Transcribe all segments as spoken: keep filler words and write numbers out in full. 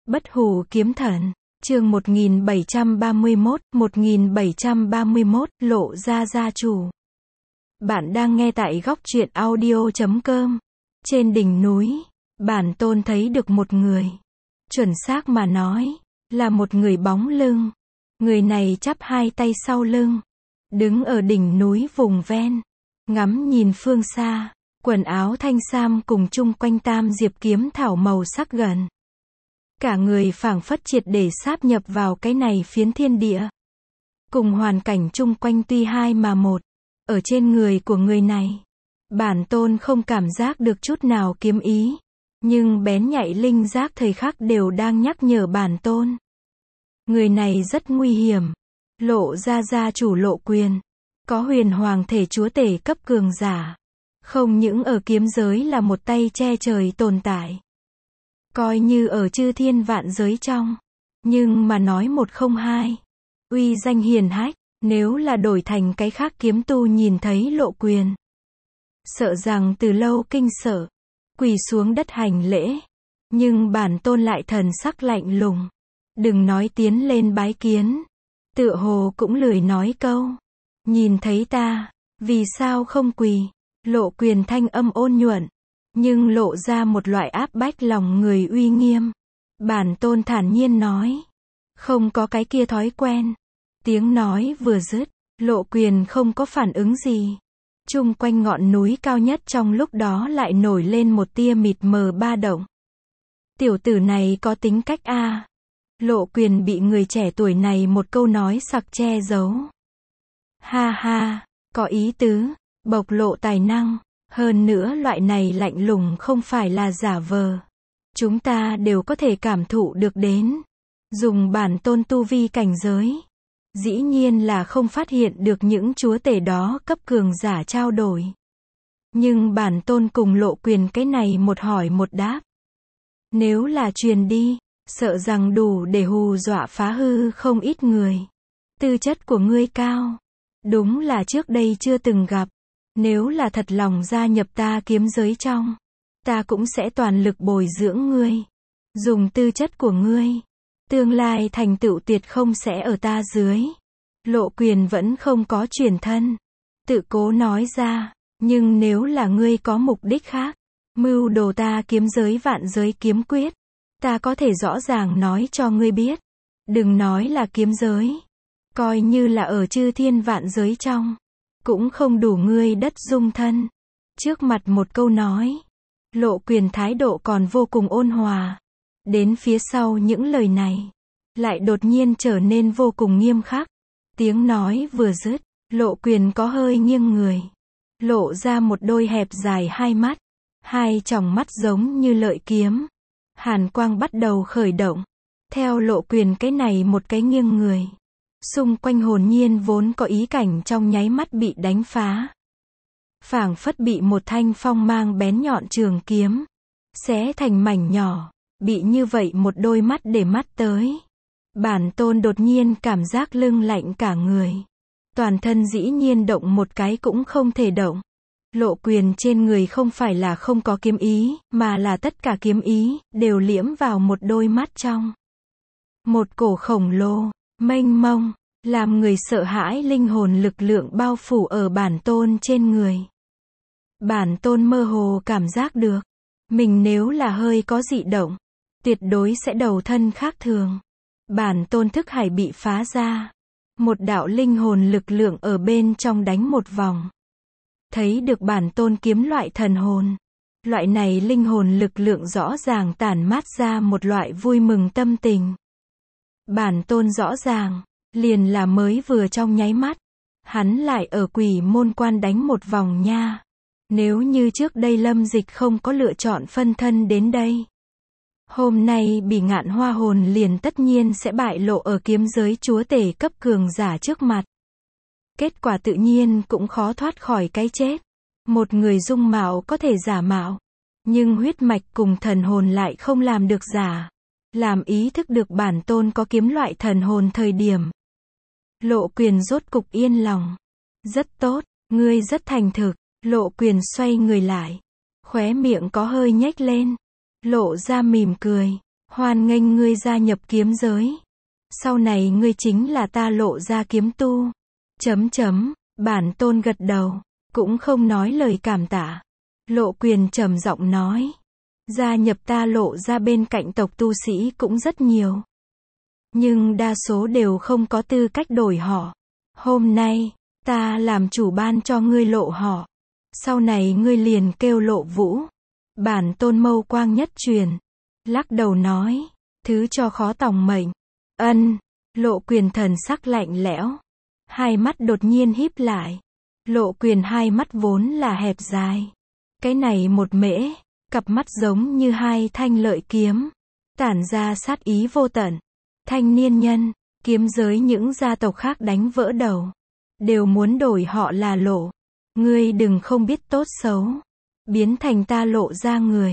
Bất hủ kiếm thần, chương một nghìn bảy trăm ba mươi mốt, một nghìn bảy trăm ba mươi mốt, Lộ Gia gia chủ. Bạn đang nghe tại góc truyện audio chấm com. Trên đỉnh núi, bản tôn thấy được một người. Chuẩn xác mà nói, là một người bóng lưng. Người này chắp hai tay sau lưng, đứng ở đỉnh núi vùng ven, ngắm nhìn phương xa, quần áo thanh sam cùng chung quanh tam diệp kiếm thảo màu sắc gần. Cả người phảng phất triệt để sáp nhập vào cái này phiến thiên địa. Cùng hoàn cảnh chung quanh tuy hai mà một, ở trên người của người này, bản tôn không cảm giác được chút nào kiếm ý, nhưng bén nhạy linh giác thời khắc đều đang nhắc nhở bản tôn. Người này rất nguy hiểm. Lộ Gia gia chủ Lộ Quyền, có huyền hoàng thể chúa tể cấp cường giả, không những ở kiếm giới là một tay che trời tồn tại, coi như ở chư thiên vạn giới trong, nhưng mà nói một không hai, uy danh hiền hách. Nếu là đổi thành cái khác kiếm tu nhìn thấy Lộ Quyền, sợ rằng từ lâu kinh sợ, quỳ xuống đất hành lễ. Nhưng bản tôn lại thần sắc lạnh lùng, đừng nói tiến lên bái kiến, tựa hồ cũng lười nói câu. Nhìn thấy ta, vì sao không quỳ? Lộ Quyền thanh âm ôn nhuận, nhưng lộ ra một loại áp bách lòng người uy nghiêm. Bản tôn thản nhiên nói, không có cái kia thói quen. Tiếng nói vừa dứt, Lộ Quyền không có phản ứng gì. Chung quanh ngọn núi cao nhất trong lúc đó lại nổi lên một tia mịt mờ ba động. Tiểu tử này có tính cách a. Lộ Quyền bị người trẻ tuổi này một câu nói sặc che giấu. Ha ha, có ý tứ, bộc lộ tài năng, hơn nữa loại này lạnh lùng không phải là giả vờ. Chúng ta đều có thể cảm thụ được đến. Dùng bản tôn tu vi cảnh giới, dĩ nhiên là không phát hiện được những chúa tể đó cấp cường giả trao đổi. Nhưng bản tôn cùng Lộ Quyền cái này một hỏi một đáp, nếu là truyền đi, sợ rằng đủ để hù dọa phá hư không ít người. Tư chất của ngươi cao, đúng là trước đây chưa từng gặp. Nếu là thật lòng gia nhập ta kiếm giới trong, ta cũng sẽ toàn lực bồi dưỡng ngươi. Dùng tư chất của ngươi, tương lai thành tựu tuyệt không sẽ ở ta dưới. Lộ Quyền vẫn không có chuyển thân, tự cố nói ra, nhưng nếu là ngươi có mục đích khác, mưu đồ ta kiếm giới vạn giới kiếm quyết, ta có thể rõ ràng nói cho ngươi biết. Đừng nói là kiếm giới, coi như là ở chư thiên vạn giới trong, cũng không đủ ngươi đất dung thân. Trước mặt một câu nói, Lộ Quyền thái độ còn vô cùng ôn hòa. Đến phía sau những lời này, lại đột nhiên trở nên vô cùng nghiêm khắc. Tiếng nói vừa dứt, Lộ Quyền có hơi nghiêng người, lộ ra một đôi hẹp dài hai mắt, hai tròng mắt giống như lợi kiếm. Hàn quang bắt đầu khởi động. Theo Lộ Quyền cái này một cái nghiêng người, xung quanh hồn nhiên vốn có ý cảnh trong nháy mắt bị đánh phá. Phảng phất bị một thanh phong mang bén nhọn trường kiếm xé thành mảnh nhỏ. Bị như vậy một đôi mắt để mắt tới, bản tôn đột nhiên cảm giác lưng lạnh cả người. Toàn thân dĩ nhiên động một cái cũng không thể động. Lộ Quyền trên người không phải là không có kiếm ý, mà là tất cả kiếm ý đều liễm vào một đôi mắt trong. Một cổ khổng lồ, mênh mông, làm người sợ hãi linh hồn lực lượng bao phủ ở bản tôn trên người. Bản tôn mơ hồ cảm giác được, mình nếu là hơi có dị động, tuyệt đối sẽ đầu thân khác thường. Bản tôn thức hải bị phá ra, một đạo linh hồn lực lượng ở bên trong đánh một vòng. Thấy được bản tôn kiếm loại thần hồn. Loại này linh hồn lực lượng rõ ràng tản mát ra một loại vui mừng tâm tình. Bản tôn rõ ràng, liền là mới vừa trong nháy mắt, hắn lại ở Quỷ Môn Quan đánh một vòng nha. Nếu như trước đây Lâm Dịch không có lựa chọn phân thân đến đây, hôm nay Bỉ Ngạn Hoa hồn liền tất nhiên sẽ bại lộ ở kiếm giới chúa tể cấp cường giả trước mặt. Kết quả tự nhiên cũng khó thoát khỏi cái chết. Một người dung mạo có thể giả mạo, nhưng huyết mạch cùng thần hồn lại không làm được giả. Làm ý thức được bản tôn có kiếm loại thần hồn thời điểm, Lộ Quyền rốt cục yên lòng. Rất tốt, ngươi rất thành thực. Lộ Quyền xoay người lại, khóe miệng có hơi nhếch lên, lộ ra mỉm cười. Hoan nghênh ngươi gia nhập kiếm giới. Sau này ngươi chính là ta Lộ Gia kiếm tu. Chấm chấm, bản tôn gật đầu, cũng không nói lời cảm tạ. Lộ Quyền trầm giọng nói, gia nhập ta Lộ Gia bên cạnh tộc tu sĩ cũng rất nhiều. Nhưng đa số đều không có tư cách đổi họ. Hôm nay, ta làm chủ ban cho ngươi lộ họ. Sau này ngươi liền kêu Lộ Vũ. Bản tôn mâu quang nhất truyền. Lắc đầu nói, thứ cho khó tòng mệnh. Ân, Lộ Quyền thần sắc lạnh lẽo. Hai mắt đột nhiên híp lại. Lộ Quyền hai mắt vốn là hẹp dài. Cái này một mễ, cặp mắt giống như hai thanh lợi kiếm. Tản ra sát ý vô tận. Thanh niên nhân, kiếm giới những gia tộc khác đánh vỡ đầu. Đều muốn đổi họ là Lộ. Ngươi đừng không biết tốt xấu. Biến thành ta Lộ Gia người.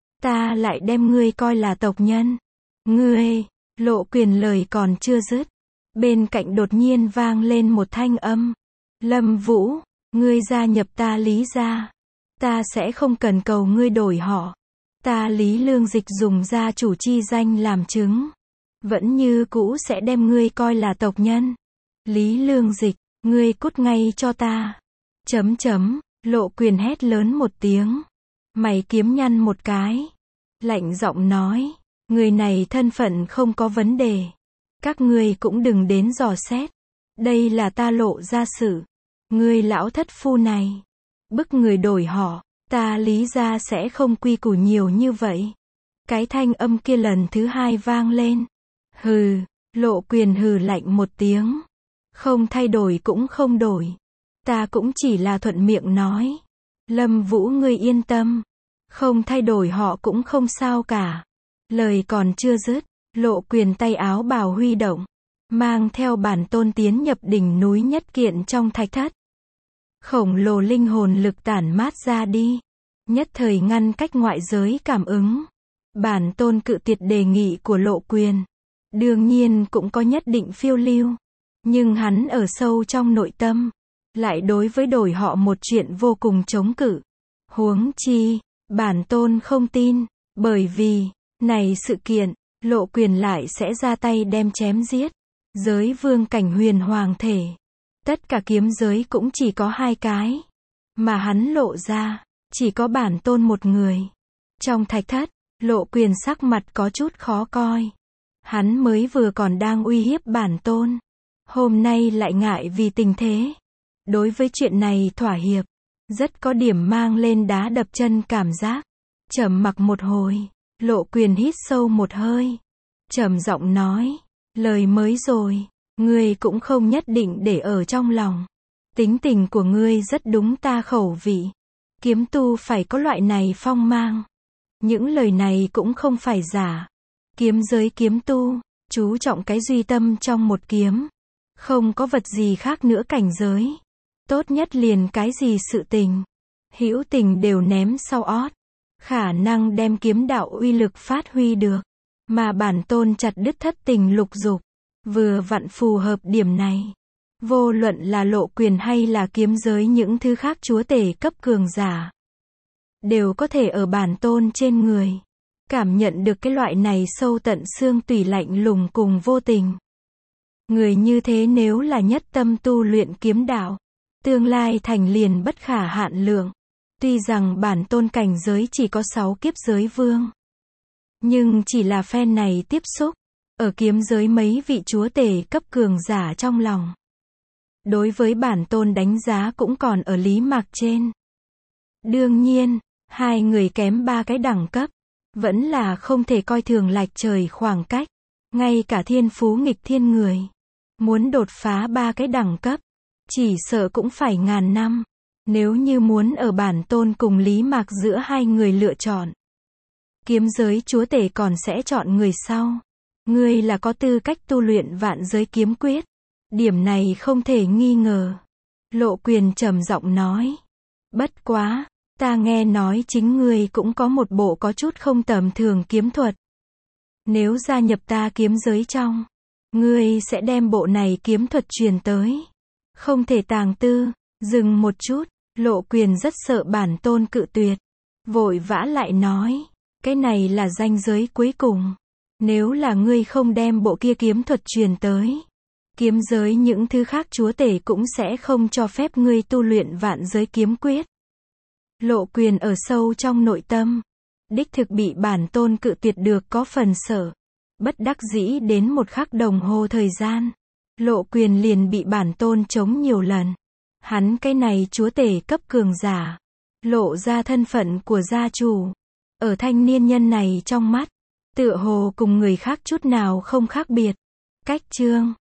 Ta lại đem ngươi coi là tộc nhân. Ngươi, Lộ Quyền lời còn chưa dứt. Bên cạnh đột nhiên vang lên một thanh âm. Lâm Vũ, ngươi gia nhập ta Lý Gia. Ta sẽ không cần cầu ngươi đổi họ. Ta Lý Lương Dịch dùng gia chủ chi danh làm chứng. Vẫn như cũ sẽ đem ngươi coi là tộc nhân. Lý Lương Dịch, ngươi cút ngay cho ta. Chấm chấm, Lộ Quyền hét lớn một tiếng. Mày kiếm nhăn một cái. Lạnh giọng nói, người này thân phận không có vấn đề. Các ngươi cũng đừng đến dò xét. Đây là ta Lộ Gia sự. Ngươi lão thất phu này. Bức người đổi họ, ta Lý Gia sẽ không quy củ nhiều như vậy. Cái thanh âm kia lần thứ hai vang lên. Hừ, Lộ Quyền hừ lạnh một tiếng. Không thay đổi cũng không đổi. Ta cũng chỉ là thuận miệng nói. Lâm Vũ ngươi yên tâm. Không thay đổi họ cũng không sao cả. Lời còn chưa dứt, Lộ Quyền tay áo bào huy động. Mang theo bản tôn tiến nhập đỉnh núi nhất kiện trong thạch thất. Khổng lồ linh hồn lực tản mát ra đi. Nhất thời ngăn cách ngoại giới cảm ứng. Bản tôn cự tuyệt đề nghị của Lộ Quyền. Đương nhiên cũng có nhất định phiêu lưu. Nhưng hắn ở sâu trong nội tâm. Lại đối với đổi họ một chuyện vô cùng chống cự. Huống chi, bản tôn không tin. Bởi vì, này sự kiện, Lộ Quyền lại sẽ ra tay đem chém giết. Giới vương cảnh huyền hoàng thể. Tất cả kiếm giới cũng chỉ có hai cái. Mà hắn Lộ ra, chỉ có bản tôn một người. Trong thạch thất, Lộ Quyền sắc mặt có chút khó coi. Hắn mới vừa còn đang uy hiếp bản tôn. Hôm nay lại ngại vì tình thế. Đối với chuyện này thỏa hiệp. Rất có điểm mang lên đá đập chân cảm giác. Trầm mặc một hồi, Lộ Quyền hít sâu một hơi. Trầm giọng nói, lời mới rồi. Ngươi cũng không nhất định để ở trong lòng. Tính tình của ngươi rất đúng ta khẩu vị. Kiếm tu phải có loại này phong mang. Những lời này cũng không phải giả. Kiếm giới kiếm tu, chú trọng cái duy tâm trong một kiếm. Không có vật gì khác nữa cảnh giới. Tốt nhất liền cái gì sự tình. Hữu tình đều ném sau ót. Khả năng đem kiếm đạo uy lực phát huy được. Mà bản tôn chặt đứt thất tình lục dục. Vừa vặn phù hợp điểm này. Vô luận là Lộ Quyền hay là kiếm giới những thứ khác chúa tể cấp cường giả. Đều có thể ở bản tôn trên người. Cảm nhận được cái loại này sâu tận xương tủy lạnh lùng cùng vô tình. Người như thế nếu là nhất tâm tu luyện kiếm đạo. Tương lai thành liền bất khả hạn lượng. Tuy rằng bản tôn cảnh giới chỉ có sáu kiếp giới vương. Nhưng chỉ là phen này tiếp xúc. Ở kiếm giới mấy vị chúa tể cấp cường giả trong lòng. Đối với bản tôn đánh giá cũng còn ở lý mạc trên. Đương nhiên, hai người kém ba cái đẳng cấp. Vẫn là không thể coi thường lệch trời khoảng cách. Ngay cả thiên phú nghịch thiên người. Muốn đột phá ba cái đẳng cấp. Chỉ sợ cũng phải ngàn năm. Nếu như muốn ở bản tôn cùng lý mạc giữa hai người lựa chọn. Kiếm giới chúa tể còn sẽ chọn người sau. Ngươi là có tư cách tu luyện vạn giới kiếm quyết. Điểm này không thể nghi ngờ. Lộ Quyền trầm giọng nói. Bất quá, ta nghe nói chính ngươi cũng có một bộ có chút không tầm thường kiếm thuật. Nếu gia nhập ta kiếm giới trong, ngươi sẽ đem bộ này kiếm thuật truyền tới. Không thể tàng tư. Dừng một chút, Lộ Quyền rất sợ bản tôn cự tuyệt. Vội vã lại nói. Cái này là ranh giới cuối cùng. Nếu là ngươi không đem bộ kia kiếm thuật truyền tới kiếm giới, những thứ khác chúa tể cũng sẽ không cho phép ngươi tu luyện vạn giới kiếm quyết. Lộ Quyền ở sâu trong nội tâm, đích thực bị bản tôn cự tuyệt được có phần sợ. Bất đắc dĩ đến một khắc đồng hồ thời gian, Lộ Quyền liền bị bản tôn chống nhiều lần. Hắn cái này chúa tể cấp cường giả, lộ ra thân phận của gia chủ. Ở thanh niên nhân này trong mắt, tựa hồ cùng người khác chút nào không khác biệt. Cách chương